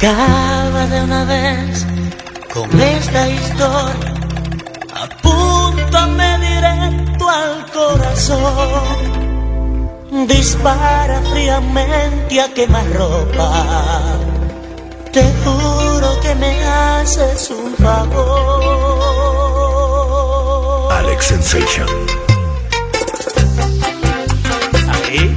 Acaba de una vez con esta historia, apúntame directo al corazón, dispara fríamente a quemarropa, te juro que me haces un favor. Alex Sensation. Ahí.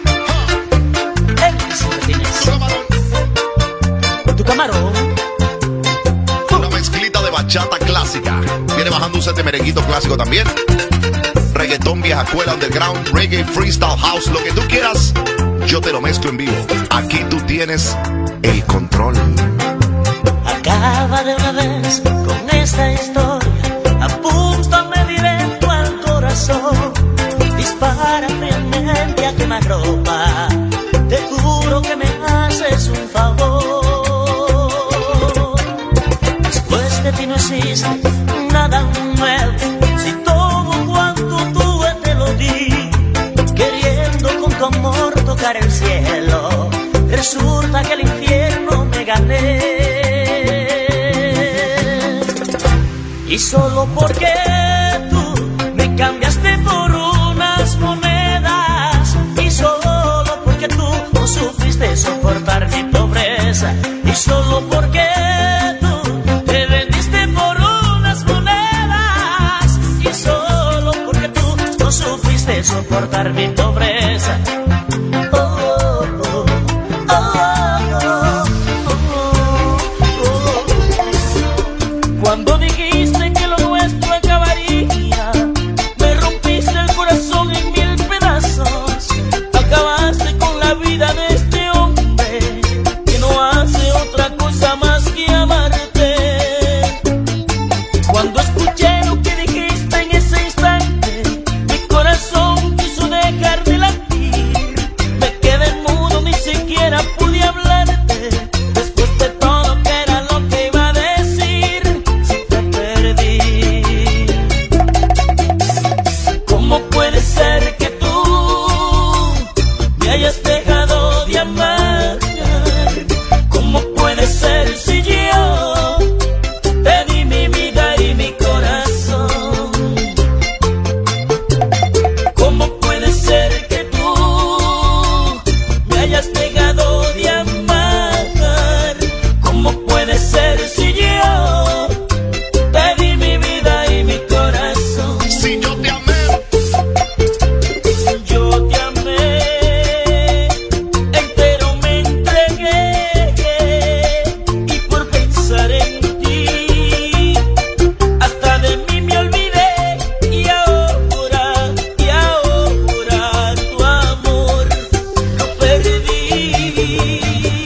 Tu camarón. Una mezclita de bachata clásica. Viene bajando un set de merenguito clásico también. Reggaetón, vieja escuela, underground, reggae, freestyle, house, lo que tú quieras. Yo te lo mezclo en vivo. Aquí tú tienes el control. Acaba de una vez con esta historia, apúntame directo al corazón, dispara fríamente a quemarropa, te juro que me haces un favor. Después de ti no existe nada nuevo, si todo cuanto tuve te lo di, queriendo con tu amor tocar el cielo, resulta que el infierno me gané. Y solo porque tú me cambiaste por unas monedas, y solo porque tú no supiste soportar mi pobreza, y solo porque tú te vendiste por unas monedas, y solo porque tú no supiste soportar mi pobreza. Cuando dijiste que lo nuestro acabaría, me rompiste el corazón en 1000 pedazos. Acabaste con la vida de este hombre que no hace otra cosa más que amarte. Cuando escuché lo que dijiste en ese instante, mi corazón quiso dejar de latir. Me quedé mudo, ni siquiera pude hablarte. Después de todo que era lo que iba a decir, si te perdí. ¿Cómo puede ser que tú me hayas dejado de amar? ¿Cómo puede ser si yo te di mi vida y mi corazón? ¿Cómo puede ser que tú me hayas dejado de amar? ¿Cómo puede ser si yo te di mi vida y mi corazón? Si yo te amé, Yo te amé, entero me entregué, y por pensar en ti, hasta de mí me olvidé, y ahora tu amor lo perdí.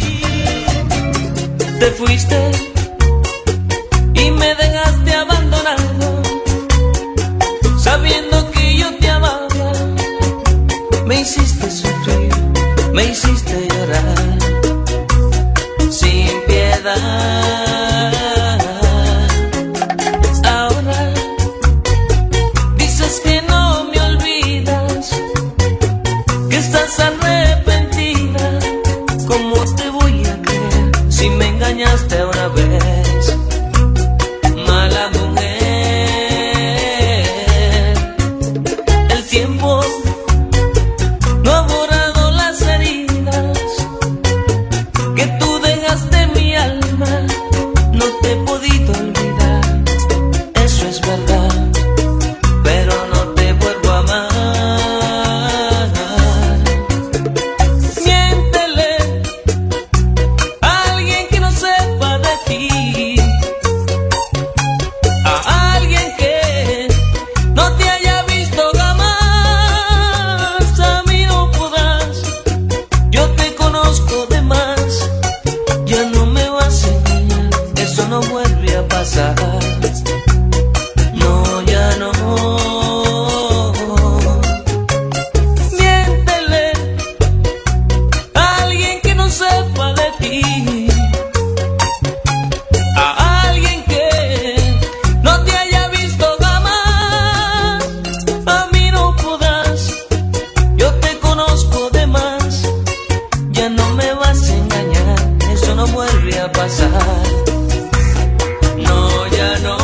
Te fuiste y me dejaste abandonado, sabiendo que yo te amaba. Me hiciste sufrir, me hiciste llorar sin piedad. Ahora dices que no me olvidas, que estás arrepentida. ¿Cómo te voy a creer si me engañaste una vez? Mala mujer, el tiempo no ha borrado las heridas que tú dejaste en mi alma. No te he podido olvidar, eso es verdad, pero no te vuelvo a amar. Miéntele a alguien que no sepa de ti, a pasar. No, ya no.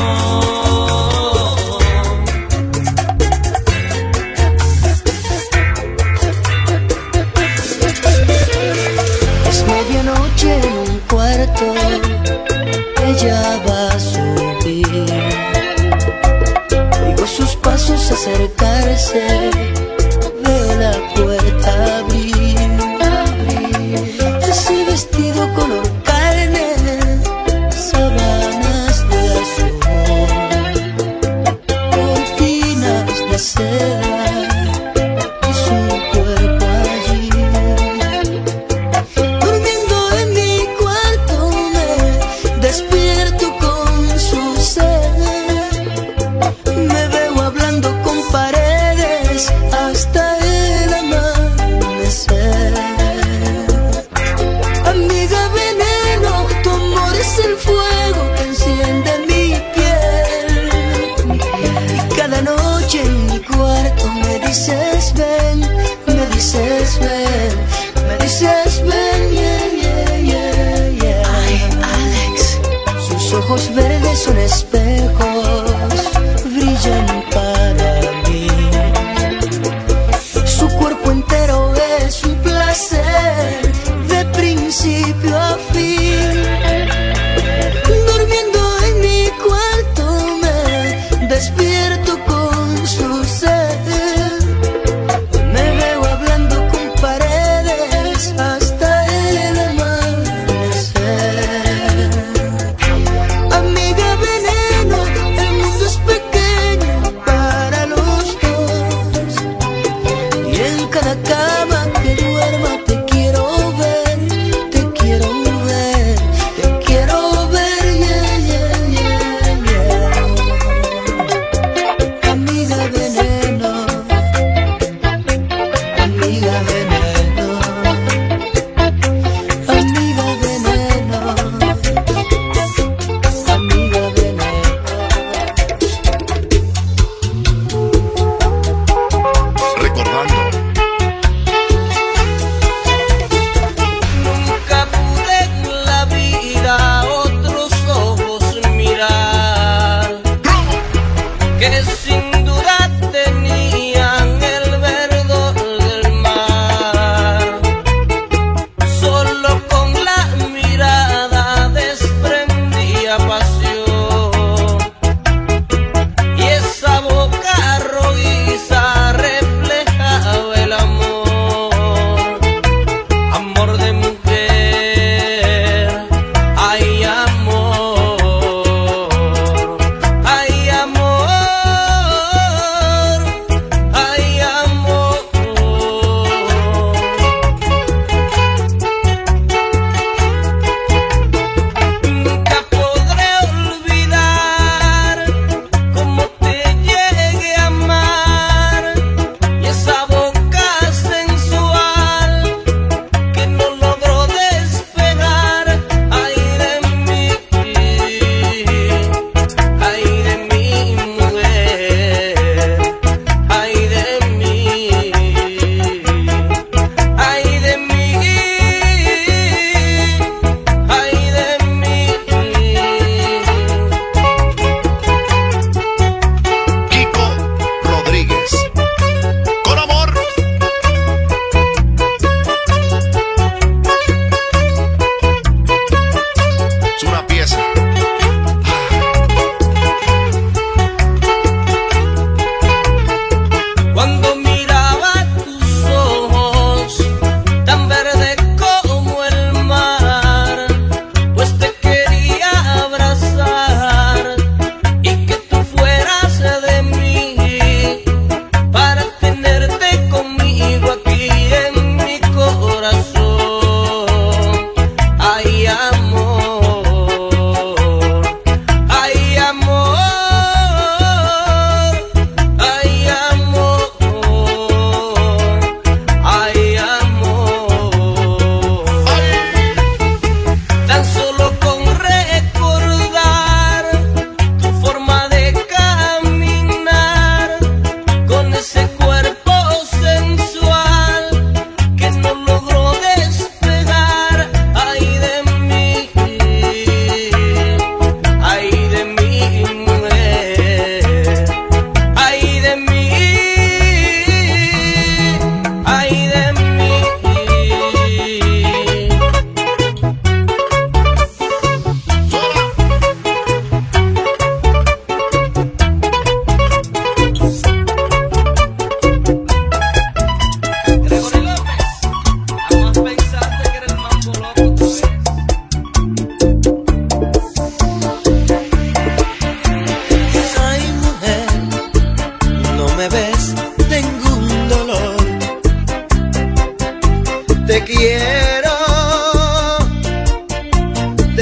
Es medianoche en un cuarto, ella va a subir. Oigo sus pasos acercarse, veo la puerta abrir. Ese vestido color carne, sábanas de azul, cortinas de seda y su cuerpo allí. Durmiendo en mi cuarto me despierto con su ser. Me veo hablando con paredes hasta el amanecer. Amiga veneno, tu amor es el fuego que enciende mi piel. Y cada noche en mi cuarto me dices ven, me dices ven, me dices ven, yeah, yeah, yeah, yeah. Ay, Alex. Sus ojos verdes son espejos, brillan para mí. Su cuerpo entero es un placer de principio a fin. Durmiendo en mi cuarto me despierto con su ser. Me veo hablando con paredes hasta el amanecer. Amiga veneno, el mundo es pequeño para los dos. Y en cada cama que duerma te quiero ver, te quiero ver, te quiero ver, yeah, yeah, yeah, yeah. Amiga veneno, amiga veneno, amiga veneno, amiga veneno. Recordando. Nunca pude en la vida otros ojos mirar, que sin duda tenían el verdor del mar. Solo con la mirada desprendía pasión, y esa boca rojiza reflejaba el amor. Amor de mujer, ay amor, ay amor, ay amor. Nunca podré olvidar cómo te llegué a amar, y esa boca sensual que no logró despegar. Ay de mí, ay de mi mujer, ay de mí, ay de mí, ay de mí. Kiko Rodríguez. Con amor. Es una pieza. Cuando miraba tus ojos tan verdes como el mar, pues te quería abrazar y que tú fueras de mí, para tenerte conmigo aquí en mi corazón. Ay amor,